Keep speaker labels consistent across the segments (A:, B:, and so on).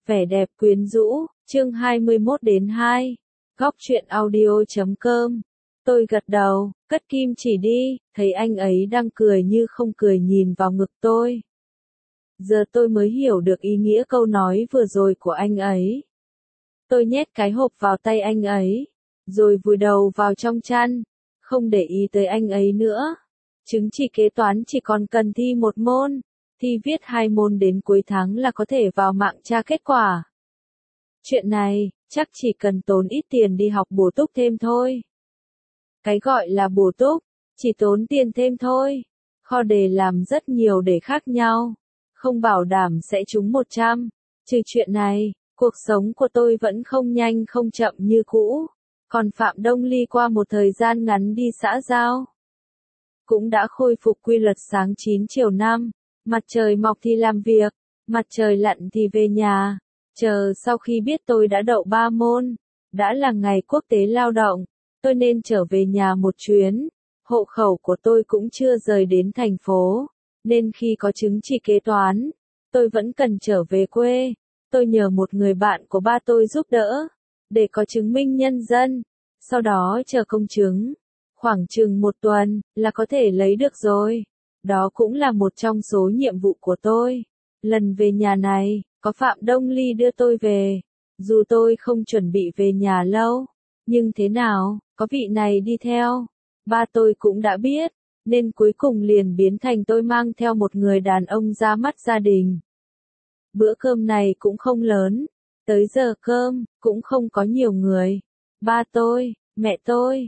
A: Vẻ đẹp quyến rũ, chương 21-2, góc truyện audio.com. Tôi gật đầu, cất kim chỉ đi, thấy anh ấy đang cười như không cười nhìn vào ngực tôi. Giờ tôi mới hiểu được ý nghĩa câu nói vừa rồi của anh ấy. Tôi nhét cái hộp vào tay anh ấy, rồi vùi đầu vào trong chăn, không để ý tới anh ấy nữa. Chứng chỉ kế toán chỉ còn cần thi một môn, thi viết 2 môn đến cuối tháng là có thể vào mạng tra kết quả. Chuyện này, chắc chỉ cần tốn ít tiền đi học bổ túc thêm thôi. Cái gọi là bổ túc, chỉ tốn tiền thêm thôi. Kho đề làm rất nhiều đề khác nhau, không bảo đảm sẽ trúng 100. Trừ chuyện này, cuộc sống của tôi vẫn không nhanh không chậm như cũ. Còn Phạm Đông Ly qua một thời gian ngắn đi xã giao, cũng đã khôi phục quy luật sáng 9 chiều 5, mặt trời mọc thì làm việc, mặt trời lặn thì về nhà. Chờ sau khi biết tôi đã đậu 3 môn, đã là ngày quốc tế lao động, tôi nên trở về nhà một chuyến. Hộ khẩu của tôi cũng chưa rời đến thành phố, nên khi có chứng chỉ kế toán, tôi vẫn cần trở về quê. Tôi nhờ một người bạn của ba tôi giúp đỡ, để có chứng minh nhân dân, sau đó chờ công chứng. Khoảng chừng 1 tuần, là có thể lấy được rồi. Đó cũng là một trong số nhiệm vụ của tôi. Lần về nhà này, có Phạm Đông Ly đưa tôi về. Dù tôi không chuẩn bị về nhà lâu, nhưng thế nào, có vị này đi theo. Ba tôi cũng đã biết, nên cuối cùng liền biến thành tôi mang theo một người đàn ông ra mắt gia đình. Bữa cơm này cũng không lớn, tới giờ cơm, cũng không có nhiều người. Ba tôi, mẹ tôi,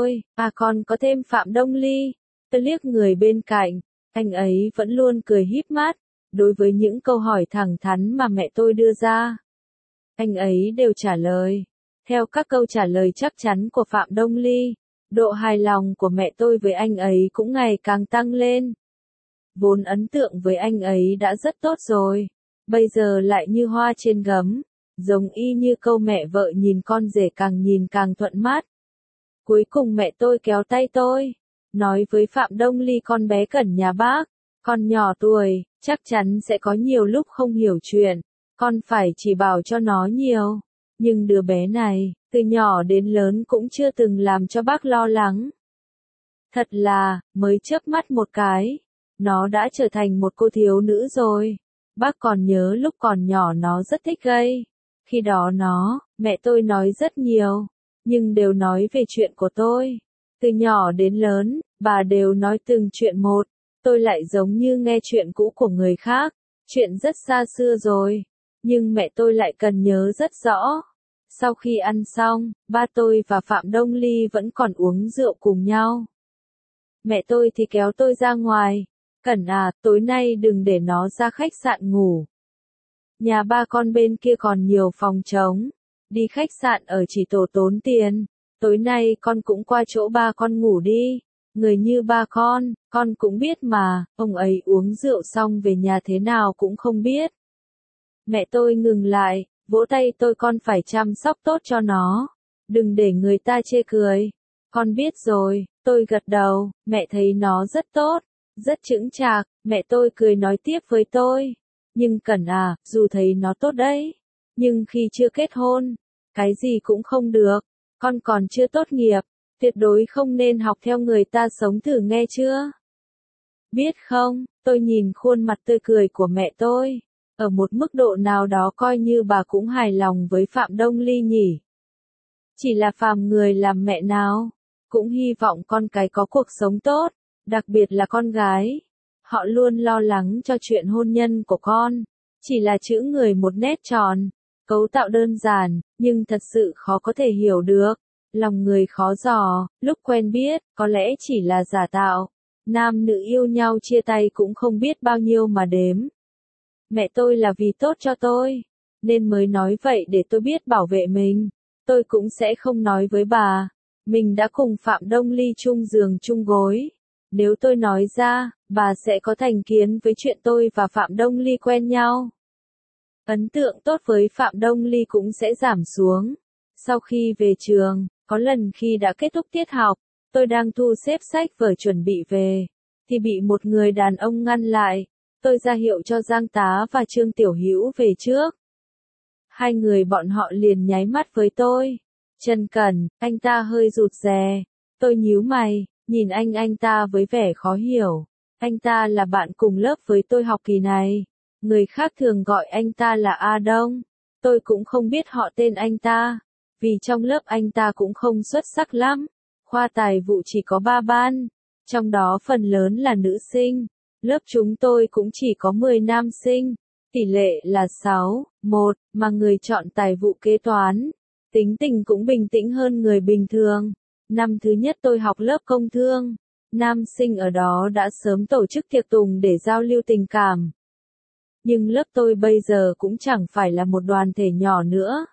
A: còn có thêm Phạm Đông Ly. Tôi liếc người bên cạnh, anh ấy vẫn luôn cười híp mắt. Đối với những câu hỏi thẳng thắn mà mẹ tôi đưa ra, anh ấy đều trả lời. Theo các câu trả lời chắc chắn của Phạm Đông Ly, độ hài lòng của mẹ tôi với anh ấy cũng ngày càng tăng lên. Vốn ấn tượng với anh ấy đã rất tốt rồi, bây giờ lại như hoa trên gấm, giống y như câu mẹ vợ nhìn con rể càng nhìn càng thuận mắt. Cuối cùng mẹ tôi kéo tay tôi, nói với Phạm Đông Ly con bé Cẩn nhà bác, con nhỏ tuổi, chắc chắn sẽ có nhiều lúc không hiểu chuyện, con phải chỉ bảo cho nó nhiều. Nhưng đứa bé này, từ nhỏ đến lớn cũng chưa từng làm cho bác lo lắng. Thật là, mới chớp mắt một cái, nó đã trở thành một cô thiếu nữ rồi. Bác còn nhớ lúc còn nhỏ nó rất thích gây. Khi đó mẹ tôi nói rất nhiều, nhưng đều nói về chuyện của tôi. Từ nhỏ đến lớn, bà đều nói từng chuyện một. Tôi lại giống như nghe chuyện cũ của người khác, chuyện rất xa xưa rồi, nhưng mẹ tôi lại cần nhớ rất rõ. Sau khi ăn xong, ba tôi và Phạm Đông Ly vẫn còn uống rượu cùng nhau. Mẹ tôi thì kéo tôi ra ngoài, Cẩn à, tối nay đừng để nó ra khách sạn ngủ. Nhà ba con bên kia còn nhiều phòng trống, đi khách sạn ở chỉ tổ tốn tiền, tối nay con cũng qua chỗ ba con ngủ đi. Người như ba con cũng biết mà, ông ấy uống rượu xong về nhà thế nào cũng không biết. Mẹ tôi ngừng lại, vỗ tay tôi con phải chăm sóc tốt cho nó, đừng để người ta chê cười. Con biết rồi, tôi gật đầu, mẹ thấy nó rất tốt, rất chững chạc, mẹ tôi cười nói tiếp với tôi. Nhưng Cẩn à, dù thấy nó tốt đấy, nhưng khi chưa kết hôn, cái gì cũng không được, con còn chưa tốt nghiệp. Tuyệt đối không nên học theo người ta sống thử nghe chưa? Biết không, tôi nhìn khuôn mặt tươi cười của mẹ tôi. Ở một mức độ nào đó coi như bà cũng hài lòng với Phạm Đông Ly nhỉ. Chỉ là phàm người làm mẹ nào, cũng hy vọng con cái có cuộc sống tốt, đặc biệt là con gái. Họ luôn lo lắng cho chuyện hôn nhân của con. Chỉ là chữ người một nét tròn, cấu tạo đơn giản, nhưng thật sự khó có thể hiểu được. Lòng người khó dò, lúc quen biết, có lẽ chỉ là giả tạo. Nam nữ yêu nhau chia tay cũng không biết bao nhiêu mà đếm. Mẹ tôi là vì tốt cho tôi, nên mới nói vậy để tôi biết bảo vệ mình. Tôi cũng sẽ không nói với bà, mình đã cùng Phạm Đông Ly chung giường chung gối. Nếu tôi nói ra, bà sẽ có thành kiến với chuyện tôi và Phạm Đông Ly quen nhau. Ấn tượng tốt với Phạm Đông Ly cũng sẽ giảm xuống. Sau khi về trường, có lần khi đã kết thúc tiết học, tôi đang thu xếp sách vở chuẩn bị về, thì bị một người đàn ông ngăn lại. Tôi ra hiệu cho Giang Tá và Trương Tiểu Hữu về trước. Hai người bọn họ liền nháy mắt với tôi. Trần Cẩn, anh ta hơi rụt rè. Tôi nhíu mày, nhìn anh ta với vẻ khó hiểu. Anh ta là bạn cùng lớp với tôi học kỳ này. Người khác thường gọi anh ta là A Đông. Tôi cũng không biết họ tên anh ta. Vì trong lớp anh ta cũng không xuất sắc lắm. Khoa tài vụ chỉ có 3 ban. Trong đó phần lớn là nữ sinh. Lớp chúng tôi cũng chỉ có 10 nam sinh. Tỷ lệ là 6-1, mà người chọn tài vụ kế toán. Tính tình cũng bình tĩnh hơn người bình thường. Năm thứ nhất tôi học lớp công thương. Nam sinh ở đó đã sớm tổ chức tiệc tùng để giao lưu tình cảm. Nhưng lớp tôi bây giờ cũng chẳng phải là một đoàn thể nhỏ nữa.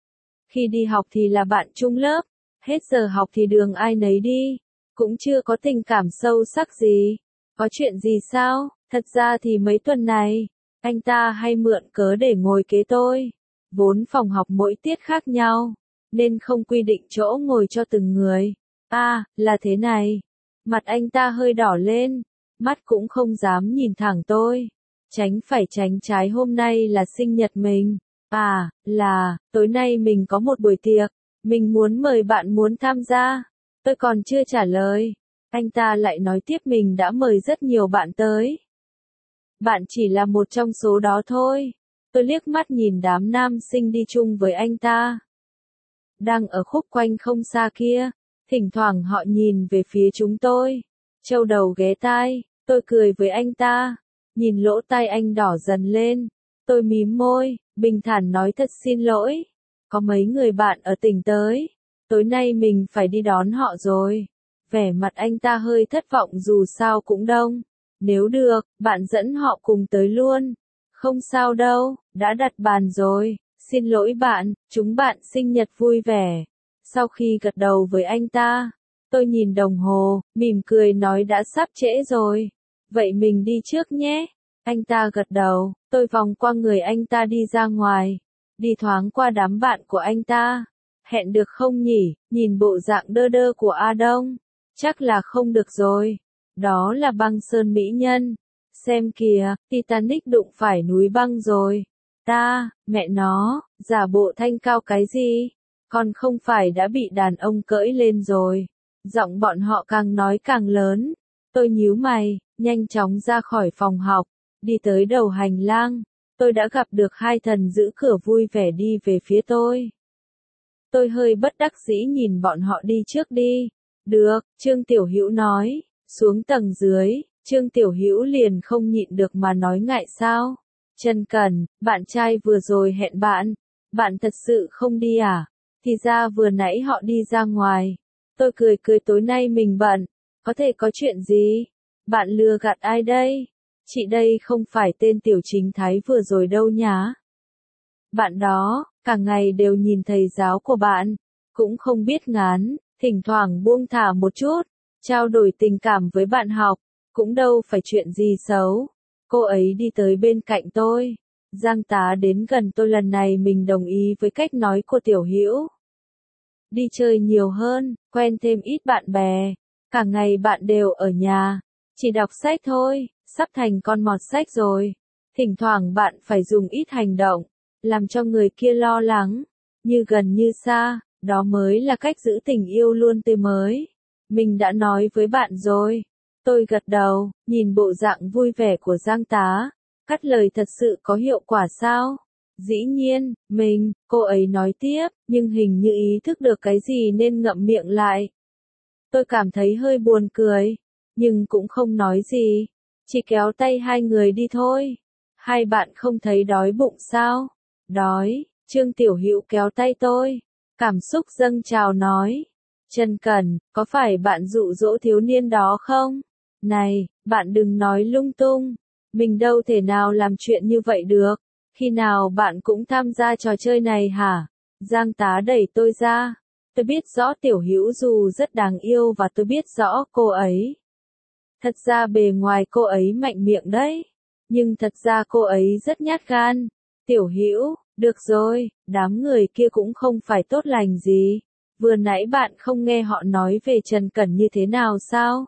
A: Khi đi học thì là bạn chung lớp, hết giờ học thì đường ai nấy đi, cũng chưa có tình cảm sâu sắc gì. Có chuyện gì sao? Thật ra thì mấy tuần này, anh ta hay mượn cớ để ngồi kế tôi. Vốn phòng học mỗi tiết khác nhau, nên không quy định chỗ ngồi cho từng người. À, là thế này. Mặt anh ta hơi đỏ lên, mắt cũng không dám nhìn thẳng tôi. Tránh phải tránh trái, hôm nay là sinh nhật mình. À, là, tối nay mình có một buổi tiệc, mình muốn mời bạn muốn tham gia. Tôi còn chưa trả lời. Anh ta lại nói tiếp mình đã mời rất nhiều bạn tới. Bạn chỉ là một trong số đó thôi. Tôi liếc mắt nhìn đám nam sinh đi chung với anh ta. Đang ở khúc quanh không xa kia, thỉnh thoảng họ nhìn về phía chúng tôi. Châu đầu ghé tai, tôi cười với anh ta. Nhìn lỗ tai anh đỏ dần lên. Tôi mím môi, bình thản nói thật xin lỗi. Có mấy người bạn ở tỉnh tới. Tối nay mình phải đi đón họ rồi. Vẻ mặt anh ta hơi thất vọng, dù sao cũng đông. Nếu được, bạn dẫn họ cùng tới luôn. Không sao đâu, đã đặt bàn rồi. Xin lỗi bạn, chúng bạn sinh nhật vui vẻ. Sau khi gật đầu với anh ta, tôi nhìn đồng hồ, mỉm cười nói đã sắp trễ rồi. Vậy mình đi trước nhé. Anh ta gật đầu, tôi vòng qua người anh ta đi ra ngoài. Đi thoáng qua đám bạn của anh ta. Hẹn được không nhỉ? Nhìn bộ dạng đơ đơ của A Đông. Chắc là không được rồi. Đó là băng sơn mỹ nhân. Xem kìa, Titanic đụng phải núi băng rồi. Mẹ nó, giả bộ thanh cao cái gì? Còn không phải đã bị đàn ông cưỡi lên rồi. Giọng bọn họ càng nói càng lớn. Tôi nhíu mày, nhanh chóng ra khỏi phòng học. Đi tới đầu hành lang. Tôi đã gặp được hai thần giữ cửa vui vẻ đi về phía tôi. Tôi hơi bất đắc dĩ nhìn bọn họ đi trước đi. Được, Trương Tiểu Hữu nói. Xuống tầng dưới, Trương Tiểu Hữu liền không nhịn được mà nói ngại sao. Trần Cẩn, bạn trai vừa rồi hẹn bạn. Bạn thật sự không đi à? Thì ra vừa nãy họ đi ra ngoài. Tôi cười cười, tối nay mình bận. Có thể có chuyện gì? Bạn lừa gạt ai đây? Chị đây không phải tên Tiểu Chính Thái vừa rồi đâu nhá. Bạn đó, cả ngày đều nhìn thầy giáo của bạn. Cũng không biết ngán, thỉnh thoảng buông thả một chút. Trao đổi tình cảm với bạn học. Cũng đâu phải chuyện gì xấu. Cô ấy đi tới bên cạnh tôi. Giang tá đến gần tôi, lần này mình đồng ý với cách nói của Tiểu Hữu. Đi chơi nhiều hơn, quen thêm ít bạn bè. Cả ngày bạn đều ở nhà. Chỉ đọc sách thôi, sắp thành con mọt sách rồi. Thỉnh thoảng bạn phải dùng ít hành động, làm cho người kia lo lắng. Như gần như xa, đó mới là cách giữ tình yêu luôn tươi mới. Mình đã nói với bạn rồi. Tôi gật đầu, nhìn bộ dạng vui vẻ của Giang tá. Cắt lời thật sự có hiệu quả sao? Dĩ nhiên, cô ấy nói tiếp, nhưng hình như ý thức được cái gì nên ngậm miệng lại. Tôi cảm thấy hơi buồn cười, nhưng cũng không nói gì. Chỉ kéo tay hai người đi thôi. Hai bạn không thấy đói bụng sao? Đói, Trương Tiểu Hữu kéo tay tôi. Cảm xúc dâng trào nói. Trần Cẩn, có phải bạn dụ dỗ thiếu niên đó không? Này, bạn đừng nói lung tung. Mình đâu thể nào làm chuyện như vậy được. Khi nào bạn cũng tham gia trò chơi này hả? Giang tá đẩy tôi ra. Tôi biết rõ Tiểu Hữu dù rất đáng yêu và tôi biết rõ cô ấy. Thật ra bề ngoài cô ấy mạnh miệng đấy. Nhưng thật ra cô ấy rất nhát gan. Tiểu Hữu, được rồi, đám người kia cũng không phải tốt lành gì. Vừa nãy bạn không nghe họ nói về Trần Cẩn như thế nào sao?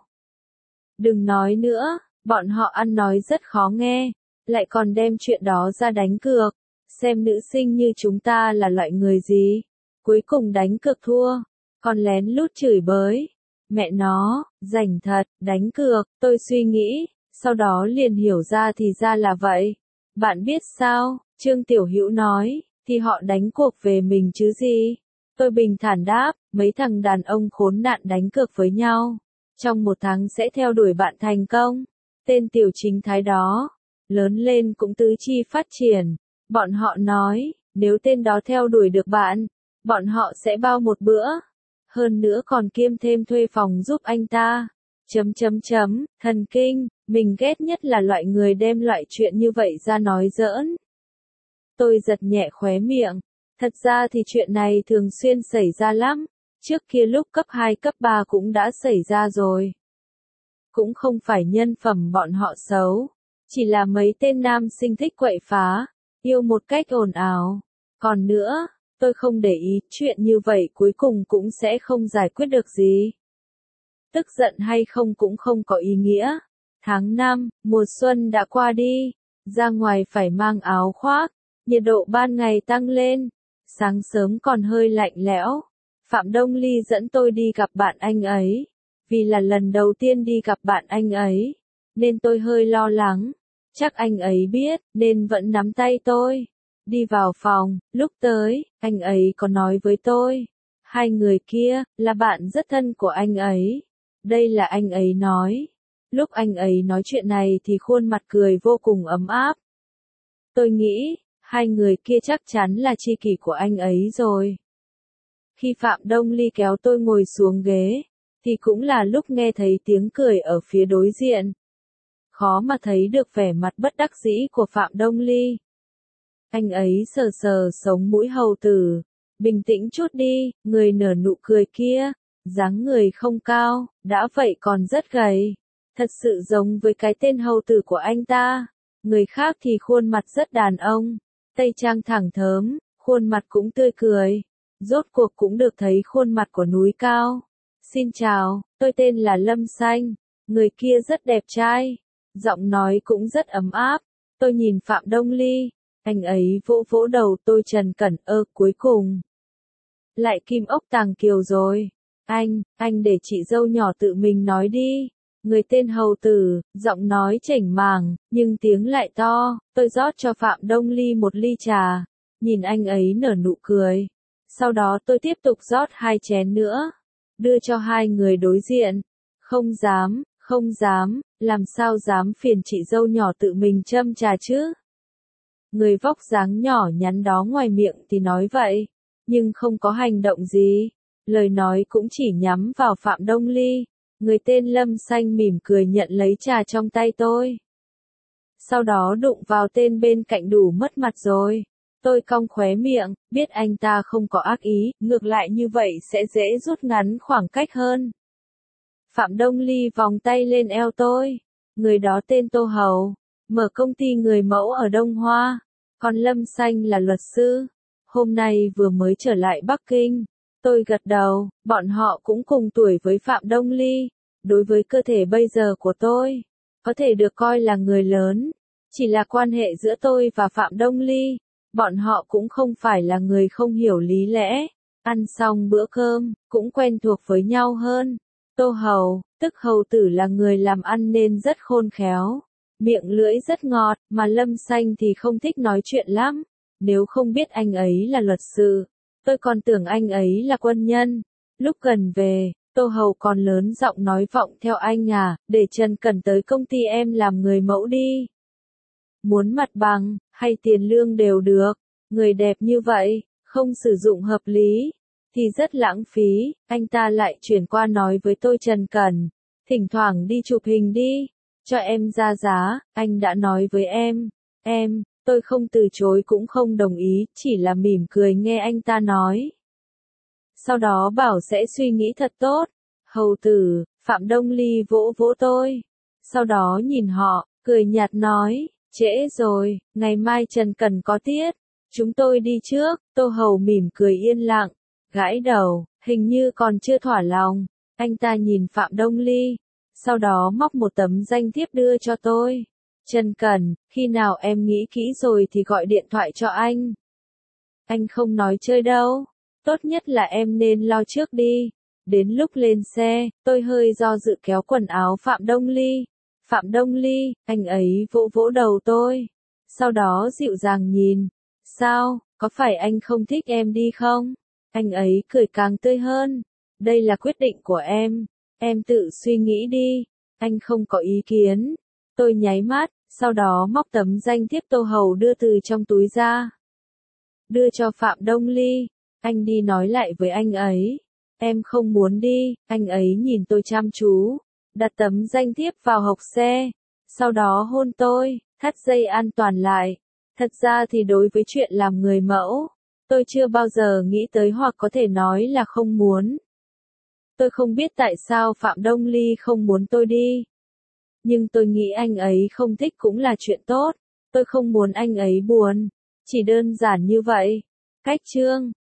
A: Đừng nói nữa, bọn họ ăn nói rất khó nghe, lại còn đem chuyện đó ra đánh cược. xem nữ sinh như chúng ta là loại người gì. Cuối cùng đánh cược thua, còn lén lút chửi bới. Mẹ nó, rảnh thật, đánh cược, tôi suy nghĩ, sau đó liền hiểu ra thì ra là vậy. Bạn biết sao, Trương Tiểu Hữu nói, thì họ đánh cuộc về mình chứ gì. Tôi bình thản đáp, mấy thằng đàn ông khốn nạn đánh cược với nhau. Trong 1 tháng sẽ theo đuổi bạn thành công. Tên Tiểu Chính Thái đó, lớn lên cũng tứ chi phát triển. Bọn họ nói, nếu tên đó theo đuổi được bạn, bọn họ sẽ bao một bữa. Hơn nữa còn kiêm thêm thuê phòng giúp anh ta. Thần kinh, mình ghét nhất là loại người đem loại chuyện như vậy ra nói giỡn. Tôi giật nhẹ khóe miệng. Thật ra thì chuyện này thường xuyên xảy ra lắm. Trước kia lúc cấp 2 cấp 3 cũng đã xảy ra rồi. Cũng không phải nhân phẩm bọn họ xấu. Chỉ là mấy tên nam sinh thích quậy phá. Yêu một cách ồn ào. Còn nữa, tôi không để ý chuyện như vậy cuối cùng cũng sẽ không giải quyết được gì. Tức giận hay không cũng không có ý nghĩa. Tháng 5, mùa xuân đã qua đi. Ra ngoài phải mang áo khoác. Nhiệt độ ban ngày tăng lên. Sáng sớm còn hơi lạnh lẽo. Phạm Đông Ly dẫn tôi đi gặp bạn anh ấy. Vì là lần đầu tiên đi gặp bạn anh ấy, nên tôi hơi lo lắng. Chắc anh ấy biết, nên vẫn nắm tay tôi. Đi vào phòng, lúc tới, anh ấy có nói với tôi. 2 người kia, là bạn rất thân của anh ấy. Đây là anh ấy nói. Lúc anh ấy nói chuyện này thì khuôn mặt cười vô cùng ấm áp. Tôi nghĩ, 2 người kia chắc chắn là tri kỷ của anh ấy rồi. Khi Phạm Đông Ly kéo tôi ngồi xuống ghế, thì cũng là lúc nghe thấy tiếng cười ở phía đối diện. Khó mà thấy được vẻ mặt bất đắc dĩ của Phạm Đông Ly. Anh ấy sờ sờ sống mũi hầu tử. Bình tĩnh chút đi, người nở nụ cười kia. Dáng người không cao, đã vậy còn rất gầy. Thật sự giống với cái tên hầu tử của anh ta. Người khác thì khuôn mặt rất đàn ông. Tây trang thẳng thớm, khuôn mặt cũng tươi cười. Rốt cuộc cũng được thấy khuôn mặt của núi cao. Xin chào, tôi tên là Lâm Xanh. Người kia rất đẹp trai. Giọng nói cũng rất ấm áp. Tôi nhìn Phạm Đông Ly. Anh ấy vỗ vỗ đầu tôi trần cẩn cuối cùng. Lại kim ốc tàng kiều rồi. Anh để chị dâu nhỏ tự mình nói đi. Người tên hầu tử, giọng nói chảnh màng, nhưng tiếng lại to. Tôi rót cho Phạm Đông Ly một ly trà. Nhìn anh ấy nở nụ cười. Sau đó tôi tiếp tục rót 2 chén nữa. Đưa cho 2 người đối diện. Không dám, làm sao dám phiền chị dâu nhỏ tự mình châm trà chứ? Người vóc dáng nhỏ nhắn đó ngoài miệng thì nói vậy, nhưng không có hành động gì. Lời nói cũng chỉ nhắm vào Phạm Đông Ly. Người tên Lâm Xanh mỉm cười nhận lấy trà trong tay tôi. Sau đó đụng vào tên bên cạnh đủ mất mặt rồi. Tôi cong khóe miệng, biết anh ta không có ác ý, ngược lại như vậy sẽ dễ rút ngắn khoảng cách hơn. Phạm Đông Ly vòng tay lên eo tôi. Người đó tên Tô Hầu, mở công ty người mẫu ở Đông Hoa. Còn Lâm Xanh là luật sư. Hôm nay vừa mới trở lại Bắc Kinh. Tôi gật đầu, bọn họ cũng cùng tuổi với Phạm Đông Ly. Đối với cơ thể bây giờ của tôi, có thể được coi là người lớn. Chỉ là quan hệ giữa tôi và Phạm Đông Ly. Bọn họ cũng không phải là người không hiểu lý lẽ. Ăn xong bữa cơm, cũng quen thuộc với nhau hơn. Tô Hầu, tức hầu tử là người làm ăn nên rất khôn khéo. Miệng lưỡi rất ngọt, mà Lâm Xanh thì không thích nói chuyện lắm. Nếu không biết anh ấy là luật sư, tôi còn tưởng anh ấy là quân nhân. Lúc gần về, Tô Hầu còn lớn giọng nói vọng theo anh để Trần Cẩn tới công ty em làm người mẫu đi. Muốn mặt bằng, hay tiền lương đều được. Người đẹp như vậy, không sử dụng hợp lý, thì rất lãng phí. Anh ta lại chuyển qua nói với tôi Trần Cẩn, thỉnh thoảng đi chụp hình đi, cho em ra giá, anh đã nói với em, tôi không từ chối cũng không đồng ý, chỉ là mỉm cười nghe anh ta nói. Sau đó bảo sẽ suy nghĩ thật tốt. Hầu tử, Phạm Đông Ly vỗ vỗ tôi. Sau đó nhìn họ, cười nhạt nói, trễ rồi, ngày mai Trần Cẩn có tiết. Chúng tôi đi trước. Tô Hầu mỉm cười yên lặng, gãi đầu, hình như còn chưa thỏa lòng. Anh ta nhìn Phạm Đông Ly, sau đó móc một tấm danh thiếp đưa cho tôi. Chân Cần, khi nào em nghĩ kỹ rồi thì gọi điện thoại cho anh. Anh không nói chơi đâu. Tốt nhất là em nên lo trước đi. Đến lúc lên xe, tôi hơi do dự kéo quần áo Phạm Đông Ly. Phạm Đông Ly, anh ấy vỗ vỗ đầu tôi. Sau đó dịu dàng nhìn. Sao, có phải anh không thích em đi không? Anh ấy cười càng tươi hơn. Đây là quyết định của em tự suy nghĩ đi. Anh không có ý kiến. Tôi nháy mắt, sau đó móc tấm danh thiếp Tô Hầu đưa từ trong túi ra. Đưa cho Phạm Đông Ly. Anh đi nói lại với anh ấy. Em không muốn đi. Anh ấy nhìn tôi chăm chú. Đặt tấm danh thiếp vào hộc xe. Sau đó hôn tôi, thắt dây an toàn lại. Thật ra thì đối với chuyện làm người mẫu, tôi chưa bao giờ nghĩ tới hoặc có thể nói là không muốn. Tôi không biết tại sao Phạm Đông Ly không muốn tôi đi. Nhưng tôi nghĩ anh ấy không thích cũng là chuyện tốt. Tôi không muốn anh ấy buồn. Chỉ đơn giản như vậy. Cách chương